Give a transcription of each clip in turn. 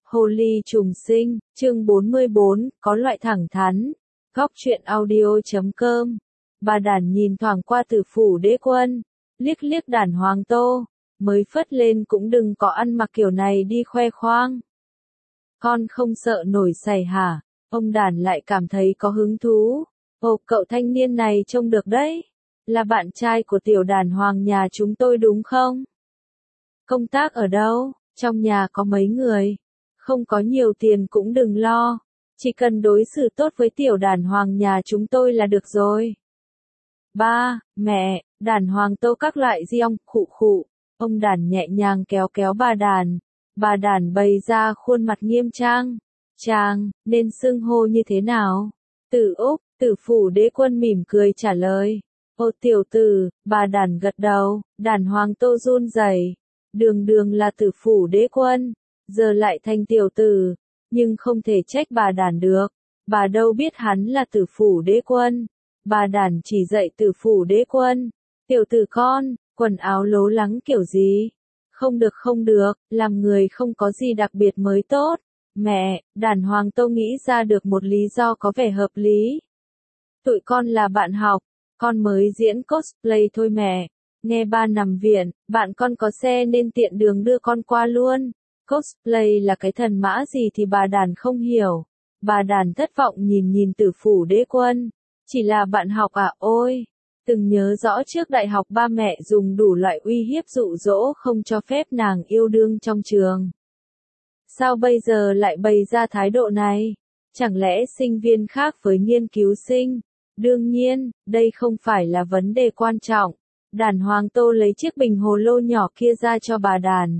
Hồ ly trùng sinh, chương 44, có loại thẳng thắn. Góc truyện audio.com. Bà Đản nhìn thoáng qua Tử Phủ Đế Quân, liếc liếc Đản Hoàng Tô, mới phất lên cũng đừng có ăn mặc kiểu này đi khoe khoang. Con không sợ nổi sảy hả? Ông Đản lại cảm thấy có hứng thú. Ồ, cậu thanh niên này trông được đấy. Là bạn trai của tiểu Đản Hoàng nhà chúng tôi đúng không? Công tác ở đâu? Trong nhà có mấy người? Không có nhiều tiền cũng đừng lo. Chỉ cần đối xử tốt với tiểu Đản Hoàng nhà chúng tôi là được rồi. Ba, mẹ, Đản Hoàng Tô các loại riêng, khụ khụ. Ông Đản nhẹ nhàng kéo kéo bà Đản. Bà Đản bày ra khuôn mặt nghiêm trang. Trang, nên xưng hô như thế nào? Tử Úc, Tử Phủ Đế Quân mỉm cười trả lời. Ô tiểu tử, bà Đản gật đầu, Đản Hoàng Tô run rẩy. Đường đường là Tử Phủ Đế Quân, giờ lại thành tiểu tử, nhưng không thể trách bà Đản được. Bà đâu biết hắn là Tử Phủ Đế Quân. Bà Đản chỉ dạy Tử Phủ Đế Quân. Tiểu tử con, quần áo lố lắng kiểu gì? Không được, làm người không có gì đặc biệt mới tốt. Mẹ, Đản Hoàng Tô nghĩ ra được một lý do có vẻ hợp lý. Tụi con là bạn học, con mới diễn cosplay thôi mẹ. Nghe ba nằm viện, bạn con có xe nên tiện đường đưa con qua luôn. Cosplay là cái thần mã gì thì bà Đản không hiểu. Bà Đản thất vọng nhìn Tử Phủ Đế Quân. Chỉ là bạn học à? Ôi, từng nhớ rõ trước đại học ba mẹ dùng đủ loại uy hiếp dụ dỗ không cho phép nàng yêu đương trong trường. Sao bây giờ lại bày ra thái độ này? Chẳng lẽ sinh viên khác với nghiên cứu sinh? Đương nhiên, đây không phải là vấn đề quan trọng. Đản Hoàng Tô lấy chiếc bình hồ lô nhỏ kia ra cho bà Đản.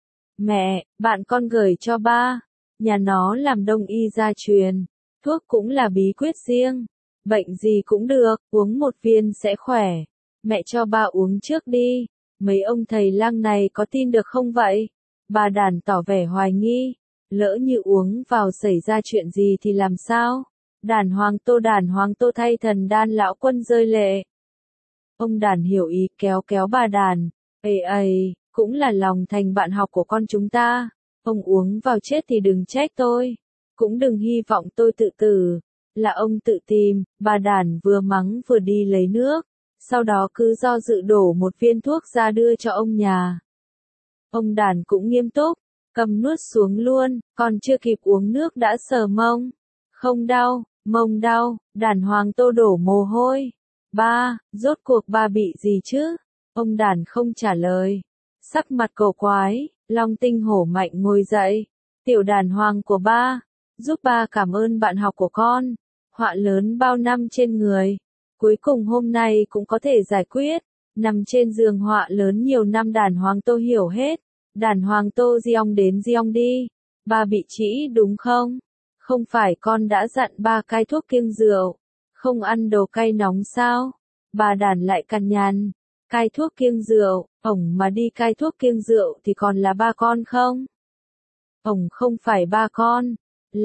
Mẹ, bạn con gửi cho ba. Nhà nó làm đông y gia truyền. Thuốc cũng là bí quyết riêng. Bệnh gì cũng được, uống một viên sẽ khỏe. Mẹ cho ba uống trước đi. Mấy ông thầy lang này có tin được không vậy? Bà Đản tỏ vẻ hoài nghi. Lỡ như uống vào xảy ra chuyện gì thì làm sao? Đản Hoàng Tô thay thần Đan lão quân rơi lệ. Ông Đản hiểu ý kéo kéo bà Đản. Ây, cũng là lòng thành bạn học của con chúng ta. Ông uống vào chết thì đừng trách tôi. Cũng đừng hy vọng tôi tự tử. Là ông tự tìm. Bà Đản vừa mắng vừa đi lấy nước. Sau đó cứ do dự đổ một viên thuốc ra đưa cho ông nhà. Ông Đản cũng nghiêm túc. Cầm nuốt xuống luôn. Còn chưa kịp uống nước đã sờ mông. Không đau, mông đau. Đản Hoàng Tô đổ mồ hôi. Ba, rốt cuộc ba bị gì chứ? Ông Đản không trả lời. Sắc mặt cổ quái, Long Tinh hổ mạnh ngồi dậy. Tiểu Đản Hoàng của ba, giúp ba cảm ơn bạn học của con. Họa lớn bao năm trên người. Cuối cùng hôm nay cũng có thể giải quyết. Nằm trên giường họa lớn nhiều năm Đản Hoàng Tô hiểu hết. Đản Hoàng Tô giong đến giong đi. Ba bị trĩ đúng không? Không phải con đã dặn ba cai thuốc kiêng rượu. Không ăn đồ cay nóng sao? Bà Đản lại cằn nhằn. Cai thuốc kiêng rượu, ổng mà đi cai thuốc kiêng rượu thì còn là ba con không? Ổng không phải ba con,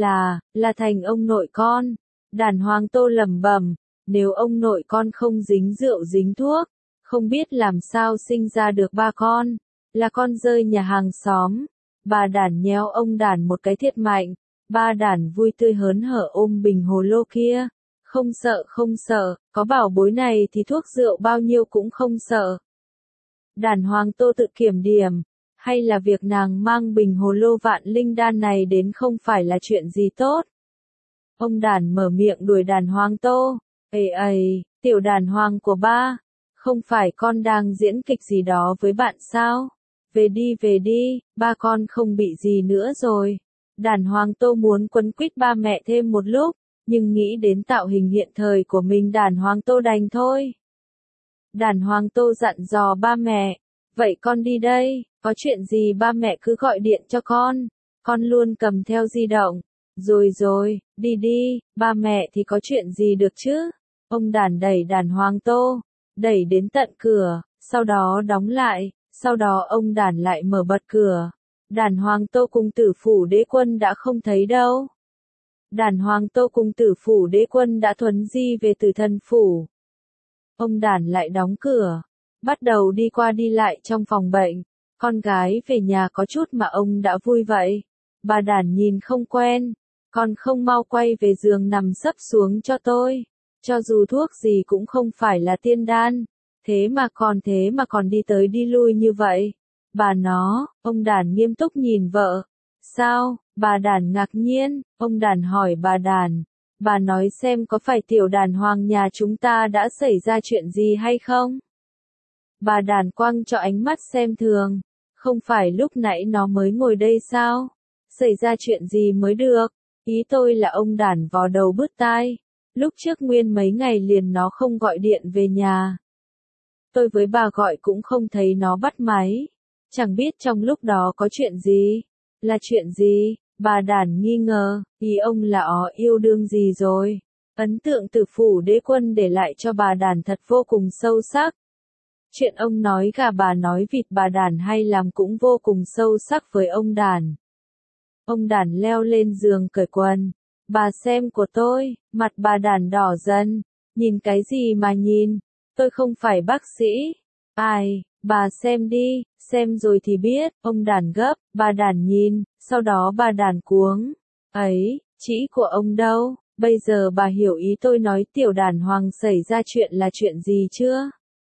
là thành ông nội con. Đản Hoàng Tô lẩm bẩm, nếu ông nội con không dính rượu dính thuốc, không biết làm sao sinh ra được ba con, là con rơi nhà hàng xóm. Bà Đản nhéo ông Đản một cái thiệt mạnh, ba Đản vui tươi hớn hở ôm bình hồ lô kia. Không sợ, có bảo bối này thì thuốc rượu bao nhiêu cũng không sợ. Đản Hoàng Tô tự kiểm điểm, hay là việc nàng mang bình hồ lô vạn linh đan này đến không phải là chuyện gì tốt. Ông Đản mở miệng đuổi Đản Hoàng Tô, ây, tiểu Đản Hoàng của ba, không phải con đang diễn kịch gì đó với bạn sao? Về đi, ba con không bị gì nữa rồi. Đản Hoàng Tô muốn quấn quýt ba mẹ thêm một lúc. Nhưng nghĩ đến tạo hình hiện thời của mình Đản Hoàng Tô đành thôi. Đản Hoàng Tô dặn dò ba mẹ, vậy con đi đây, có chuyện gì ba mẹ cứ gọi điện cho con luôn cầm theo di động. Rồi, đi, ba mẹ thì có chuyện gì được chứ? Ông Đản đẩy Đản Hoàng Tô, đẩy đến tận cửa, sau đó đóng lại, sau đó ông Đản lại mở bật cửa. Đản Hoàng Tô cùng Tử Phủ Đế Quân đã không thấy đâu. Đản Hoàng Tô cùng Tử Phủ Đế Quân đã thuấn di về Tử Thần Phủ. Ông Đản lại đóng cửa, bắt đầu đi qua đi lại trong phòng bệnh. Con gái về nhà có chút mà ông đã vui vậy. Bà Đản nhìn không quen, con không mau quay về giường nằm sấp xuống cho tôi. Cho dù thuốc gì cũng không phải là tiên đan, thế mà còn đi tới đi lui như vậy. Ông Đản nghiêm túc nhìn vợ. Sao? Bà Đản ngạc nhiên, ông Đản hỏi bà Đản. Bà nói xem có phải tiểu Đản Hoàng nhà chúng ta đã xảy ra chuyện gì hay không? Bà Đản quăng cho ánh mắt xem thường. Không phải lúc nãy nó mới ngồi đây sao? Xảy ra chuyện gì mới được? Ý tôi là ông Đản vò đầu bứt tai. Lúc trước nguyên mấy ngày liền nó không gọi điện về nhà. Tôi với bà gọi cũng không thấy nó bắt máy. Chẳng biết trong lúc đó có chuyện gì. Là chuyện gì? Bà Đản nghi ngờ, ý ông là yêu đương gì rồi? Ấn tượng từ phủ đế quân để lại cho bà Đản thật vô cùng sâu sắc. Chuyện ông nói gà bà nói vịt bà Đản hay làm cũng vô cùng sâu sắc với ông Đản. Ông Đản leo lên giường cởi quần. Bà xem của tôi, mặt bà Đản đỏ dần. Nhìn cái gì mà nhìn? Tôi không phải bác sĩ. Ai, bà xem đi, xem rồi thì biết. Ông Đản gấp, bà Đản nhìn, sau đó bà Đản cuống. Ấy, chỉ của ông đâu? Bây giờ bà hiểu ý tôi nói tiểu Đản Hoàng xảy ra chuyện là chuyện gì chưa?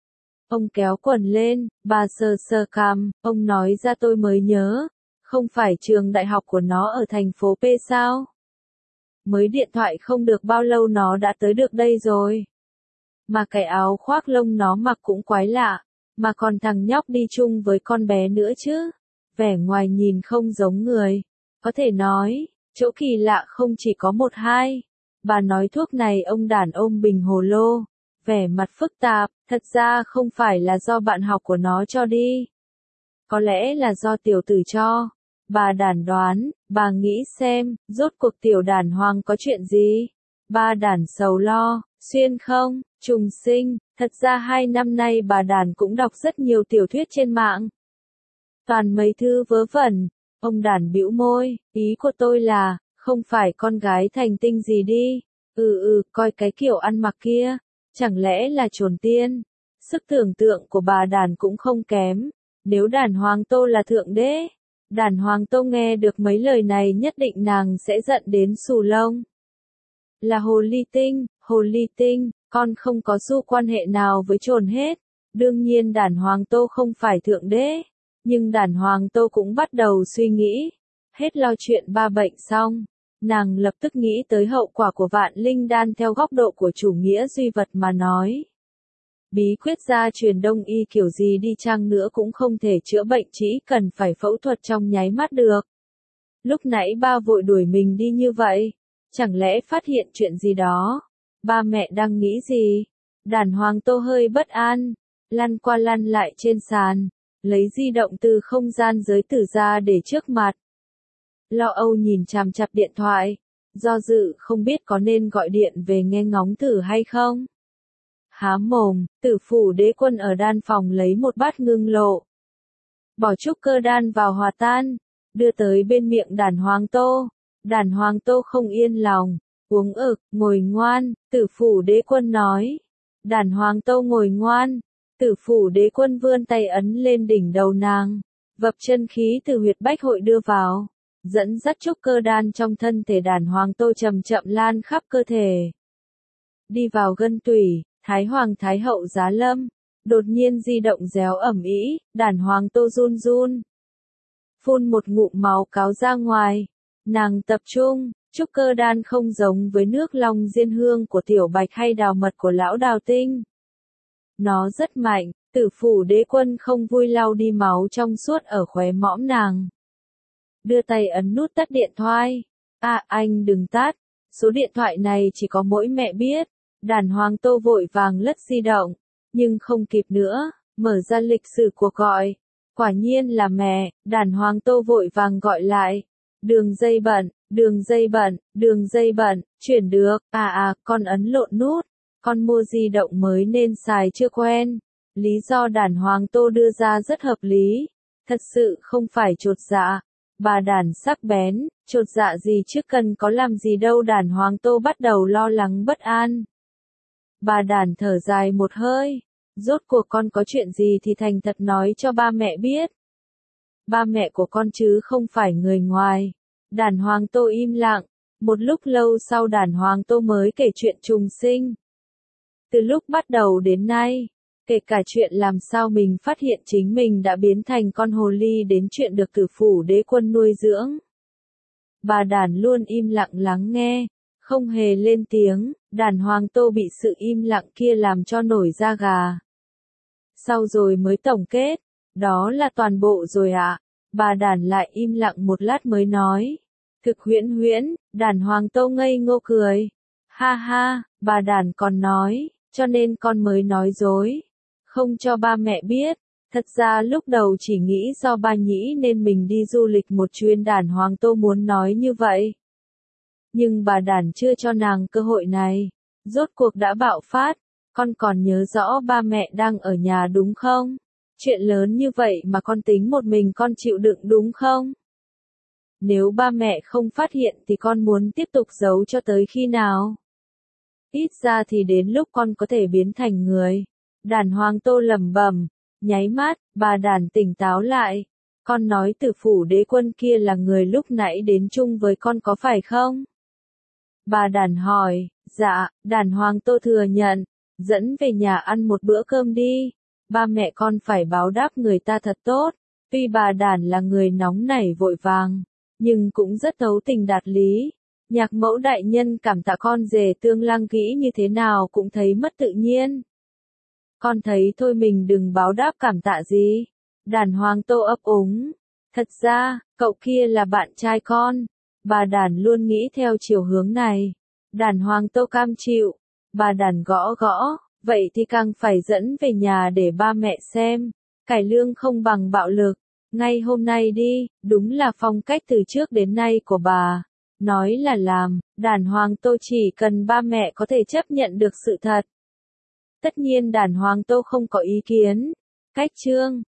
Ông kéo quần lên, bà sờ sờ cằm, ông nói ra tôi mới nhớ. Không phải trường đại học của nó ở thành phố P sao? Mới điện thoại không được bao lâu nó đã tới được đây rồi. Mà cái áo khoác lông nó mặc cũng quái lạ, mà còn thằng nhóc đi chung với con bé nữa chứ. Vẻ ngoài nhìn không giống người. Có thể nói, chỗ kỳ lạ không chỉ có một hai. Bà nói thuốc này ông Đản ôm bình hồ lô. Vẻ mặt phức tạp, thật ra không phải là do bạn học của nó cho đi. Có lẽ là do tiểu tử cho. Bà Đản đoán, bà nghĩ xem, rốt cuộc tiểu Đản Hoàng có chuyện gì? Bà Đản sầu lo, xuyên không, trùng sinh, thật ra 2 năm nay bà Đản cũng đọc rất nhiều tiểu thuyết trên mạng. Toàn mấy thư vớ vẩn, ông Đản bĩu môi, ý của tôi là, không phải con gái thành tinh gì đi. Coi cái kiểu ăn mặc kia, chẳng lẽ là trồn tiên? Sức tưởng tượng của bà Đản cũng không kém, nếu Đản Hoàng Tô là thượng đế. Đản Hoàng Tô nghe được mấy lời này nhất định nàng sẽ giận đến xù lông. Là hồ ly tinh, con không có xu quan hệ nào với trồn hết. Đương nhiên Đản Hoàng Tô không phải thượng đế, nhưng Đản Hoàng Tô cũng bắt đầu suy nghĩ. Hết lo chuyện ba bệnh xong, nàng lập tức nghĩ tới hậu quả của vạn linh đan theo góc độ của chủ nghĩa duy vật mà nói. Bí quyết gia truyền đông y kiểu gì đi chăng nữa cũng không thể chữa bệnh chỉ cần phải phẫu thuật trong nháy mắt được. Lúc nãy ba vội đuổi mình đi như vậy, chẳng lẽ phát hiện chuyện gì đó? Ba mẹ đang nghĩ gì? Đản Hoàng Tô hơi bất an, lăn qua lăn lại trên sàn, lấy di động từ không gian giới tử ra để trước mặt. Lo âu nhìn chằm chằm điện thoại, do dự không biết có nên gọi điện về nghe ngóng thử hay không. Há mồm, Tử phủ đế quân ở đan phòng lấy một bát ngưng lộ. Bỏ trúc cơ đan vào hòa tan, đưa tới bên miệng Đản Hoàng Tô. Đản Hoàng Tô không yên lòng, uống ngồi ngoan, Tử phủ đế quân nói. Đản Hoàng Tô ngồi ngoan, Tử phủ đế quân vươn tay ấn lên đỉnh đầu nàng, vập chân khí từ huyệt bách hội đưa vào, dẫn dắt trúc cơ đan trong thân thể Đản Hoàng Tô chậm chậm lan khắp cơ thể. Đi vào gân tủy, Thái Hoàng Thái Hậu giá lâm, đột nhiên di động réo ẩm ĩ, Đản Hoàng Tô run run. Phun một ngụm máu cáo ra ngoài, nàng tập trung, trúc cơ đan không giống với nước long diên hương của tiểu bạch hay đào mật của lão đào tinh. Nó rất mạnh, Tử phủ đế quân không vui lau đi máu trong suốt ở khóe mõm nàng. Đưa tay ấn nút tắt điện thoại. Anh đừng tắt, số điện thoại này chỉ có mỗi mẹ biết. Đản Hoàng Tô vội vàng lất di động, nhưng không kịp nữa, mở ra lịch sử cuộc gọi. Quả nhiên là mẹ, Đản Hoàng Tô vội vàng gọi lại. Đường dây bận, chuyển được, con ấn lộn nút, con mua di động mới nên xài chưa quen. Lý do Đản Hoàng Tô đưa ra rất hợp lý, thật sự không phải chột dạ. Bà Đản sắc bén, chột dạ gì chứ cần có làm gì đâu. Đản Hoàng Tô bắt đầu lo lắng bất an. Bà Đản thở dài một hơi, rốt cuộc con có chuyện gì thì thành thật nói cho ba mẹ biết. Ba mẹ của con chứ không phải người ngoài. Đàn Hoàng Tô im lặng, một lúc lâu sau Đàn Hoàng Tô mới kể chuyện trùng sinh. Từ lúc bắt đầu đến nay, kể cả chuyện làm sao mình phát hiện chính mình đã biến thành con hồ ly đến chuyện được Tử Phủ Đế Quân nuôi dưỡng. Bà Đàn luôn im lặng lắng nghe, không hề lên tiếng. Đàn Hoàng Tô bị sự im lặng kia làm cho nổi da gà. Sau rồi mới tổng kết, đó là toàn bộ rồi ạ. Bà Đàn lại im lặng một lát mới nói. Thực huyễn huyễn, Đàn Hoàng Tô ngây ngô cười. Ha ha, bà Đàn còn nói, cho nên con mới nói dối. Không cho ba mẹ biết. Thật ra lúc đầu chỉ nghĩ do ba nhĩ nên mình đi du lịch một chuyến. Đàn Hoàng Tô muốn nói như vậy. Nhưng bà Đàn chưa cho nàng cơ hội này. Rốt cuộc đã bạo phát. Con còn nhớ rõ ba mẹ đang ở nhà đúng không? Chuyện lớn như vậy mà con tính một mình con chịu đựng đúng không? Nếu ba mẹ không phát hiện thì con muốn tiếp tục giấu cho tới khi nào? Ít ra thì đến lúc con có thể biến thành người. Đàn Hoàng Tô lẩm bẩm, nháy mắt, bà Đàn tỉnh táo lại. Con nói Tử Phủ Đế Quân kia là người lúc nãy đến chung với con có phải không? Bà Đàn hỏi, dạ. Đàn Hoàng Tô thừa nhận, dẫn về nhà ăn một bữa cơm đi. Ba mẹ con phải báo đáp người ta thật tốt. Tuy bà Đàn là người nóng nảy vội vàng, nhưng cũng rất thấu tình đạt lý. Nhạc Mẫu đại nhân cảm tạ con rể tương lang kỹ như thế nào cũng thấy mất tự nhiên. Con thấy thôi mình đừng báo đáp cảm tạ gì. Đàn Hoàng Tô ấp úng. Thật ra, cậu kia là bạn trai con. Bà Đàn luôn nghĩ theo chiều hướng này. Đàn Hoàng Tô cam chịu. Bà Đàn gõ gõ. Vậy thì càng phải dẫn về nhà để ba mẹ xem. Cải lương không bằng bạo lực. Ngay hôm nay đi, đúng là phong cách từ trước đến nay của bà. Nói là làm, Đàn Hoàng Tô chỉ cần ba mẹ có thể chấp nhận được sự thật. Tất nhiên Đàn Hoàng Tô không có ý kiến. Cách chương